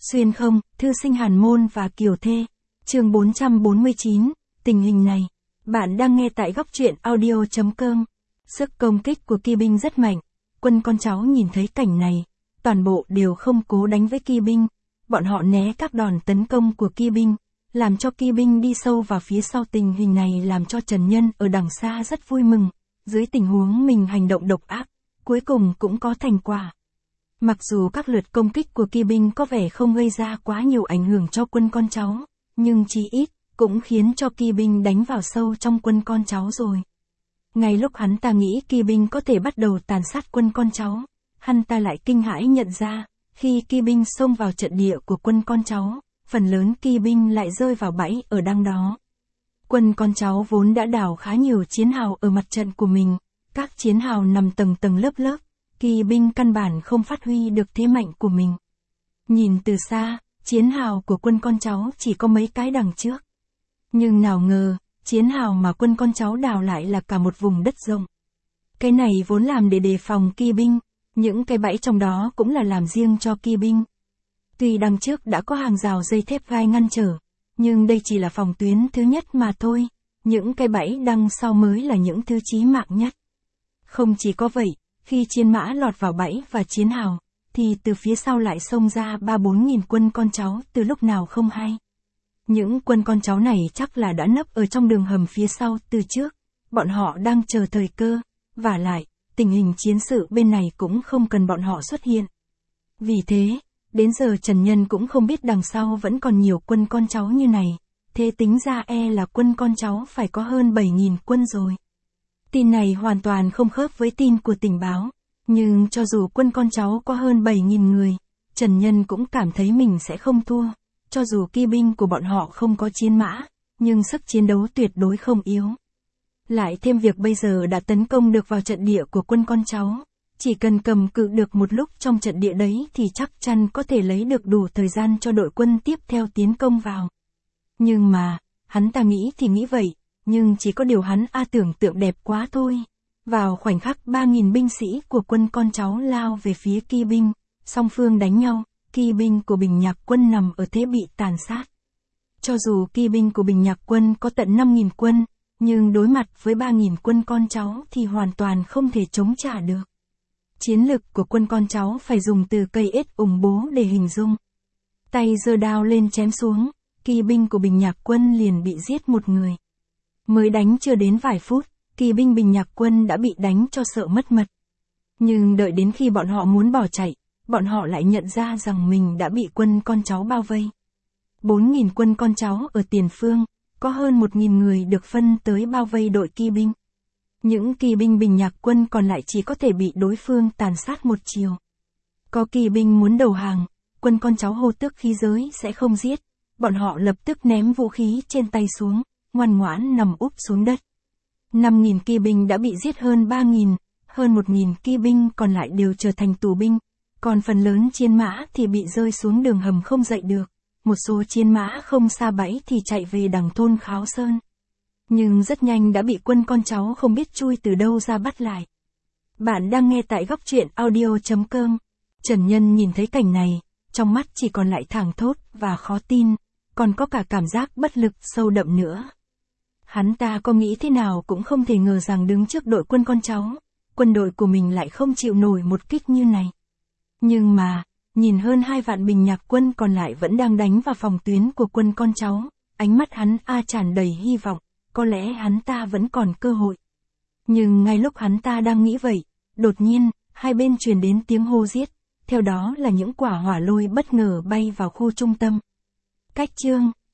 Xuyên không, thư sinh Hàn Môn và Kiều Thê. Chương 449, tình hình này. Bạn đang nghe tại góc truyện audio.com. Sức công kích của Kỵ binh rất mạnh. Quân con cháu nhìn thấy cảnh này, toàn bộ đều không cố đánh với Kỵ binh. Bọn họ né các đòn tấn công của Kỵ binh, làm cho Kỵ binh đi sâu vào phía sau. Tình hình này làm cho Trần Nhân ở đằng xa rất vui mừng. Dưới tình huống mình hành động độc ác, cuối cùng cũng có thành quả. Mặc dù các lượt công kích của Kỵ binh có vẻ không gây ra quá nhiều ảnh hưởng cho quân con cháu, nhưng chí ít cũng khiến cho Kỵ binh đánh vào sâu trong quân con cháu rồi. Ngay lúc hắn ta nghĩ Kỵ binh có thể bắt đầu tàn sát quân con cháu, hắn ta lại kinh hãi nhận ra, khi Kỵ binh xông vào trận địa của quân con cháu, phần lớn Kỵ binh lại rơi vào bẫy ở đằng đó. Quân con cháu vốn đã đào khá nhiều chiến hào ở mặt trận của mình, các chiến hào nằm tầng tầng lớp lớp, Kỵ binh căn bản không phát huy được thế mạnh của mình. Nhìn từ xa, chiến hào của quân con cháu chỉ có mấy cái đằng trước. Nhưng nào ngờ, chiến hào mà quân con cháu đào lại là cả một vùng đất rộng. Cái này vốn làm để đề phòng Kỵ binh, những cái bẫy trong đó cũng là làm riêng cho Kỵ binh. Tuy đằng trước đã có hàng rào dây thép gai ngăn trở, nhưng đây chỉ là phòng tuyến thứ nhất mà thôi, những cái bẫy đằng sau mới là những thứ chí mạng nhất. Không chỉ có vậy, khi chiến mã lọt vào bẫy và chiến hào, thì từ phía sau lại xông ra 3-4 nghìn quân con cháu từ lúc nào không hay. Những quân con cháu này chắc là đã nấp ở trong đường hầm phía sau từ trước, bọn họ đang chờ thời cơ, vả lại, tình hình chiến sự bên này cũng không cần bọn họ xuất hiện. Vì thế, đến giờ Trần Nhân cũng không biết đằng sau vẫn còn nhiều quân con cháu như này, thế tính ra là quân con cháu phải có hơn 7.000 quân rồi. Tin này hoàn toàn không khớp với tin của tình báo, nhưng cho dù quân con cháu có hơn 7.000 người, Trần Nhân cũng cảm thấy mình sẽ không thua, cho dù Kỵ binh của bọn họ không có chiến mã, nhưng sức chiến đấu tuyệt đối không yếu. Lại thêm việc bây giờ đã tấn công được vào trận địa của quân con cháu, chỉ cần cầm cự được một lúc trong trận địa đấy thì chắc chắn có thể lấy được đủ thời gian cho đội quân tiếp theo tiến công vào. Nhưng mà, hắn ta nghĩ thì nghĩ vậy, nhưng chỉ có điều hắn tưởng tượng đẹp quá thôi. Vào khoảnh khắc 3.000 binh sĩ của quân con cháu lao về phía Kỵ binh, song phương đánh nhau, Kỵ binh của Bình Nhạc quân nằm ở thế bị tàn sát. Cho dù Kỵ binh của Bình Nhạc quân có tận 5.000 quân, nhưng đối mặt với 3.000 quân con cháu thì hoàn toàn không thể chống trả được. Chiến lực của quân con cháu phải dùng từ cây ếch ủng bố để hình dung. Tay giơ đao lên chém xuống, Kỵ binh của Bình Nhạc quân liền bị giết một người. Mới đánh chưa đến vài phút, Kỵ binh Bình Nhạc quân đã bị đánh cho sợ mất mật. Nhưng đợi đến khi bọn họ muốn bỏ chạy, bọn họ lại nhận ra rằng mình đã bị quân con cháu bao vây. 4.000 quân con cháu ở tiền phương, có hơn 1.000 người được phân tới bao vây đội Kỵ binh. Những Kỵ binh Bình Nhạc quân còn lại chỉ có thể bị đối phương tàn sát một chiều. Có Kỵ binh muốn đầu hàng, quân con cháu hô tước khí giới sẽ không giết, bọn họ lập tức ném vũ khí trên tay xuống, ngoan ngoãn nằm úp xuống đất. 5.000 Kỵ binh đã bị giết hơn 3.000, hơn 1.000 Kỵ binh còn lại đều trở thành tù binh, còn phần lớn chiến mã thì bị rơi xuống đường hầm không dậy được, một số chiến mã không xa bẫy thì chạy về đằng thôn Kháo Sơn. Nhưng rất nhanh đã bị quân con cháu không biết chui từ đâu ra bắt lại. Bạn đang nghe tại góc truyện audio.com. Trần Nhân nhìn thấy cảnh này, trong mắt chỉ còn lại thảng thốt và khó tin, còn có cả cảm giác bất lực sâu đậm nữa. Hắn ta có nghĩ thế nào cũng không thể ngờ rằng đứng trước đội quân con cháu, quân đội của mình lại không chịu nổi một kích như này. Nhưng mà, nhìn hơn 2 vạn Bình Nhạc quân còn lại vẫn đang đánh vào phòng tuyến của quân con cháu, ánh mắt hắn tràn đầy hy vọng, có lẽ hắn ta vẫn còn cơ hội. Nhưng ngay lúc hắn ta đang nghĩ vậy, đột nhiên, hai bên truyền đến tiếng hô giết, theo đó là những quả hỏa lôi bất ngờ bay vào khu trung tâm. Cách chương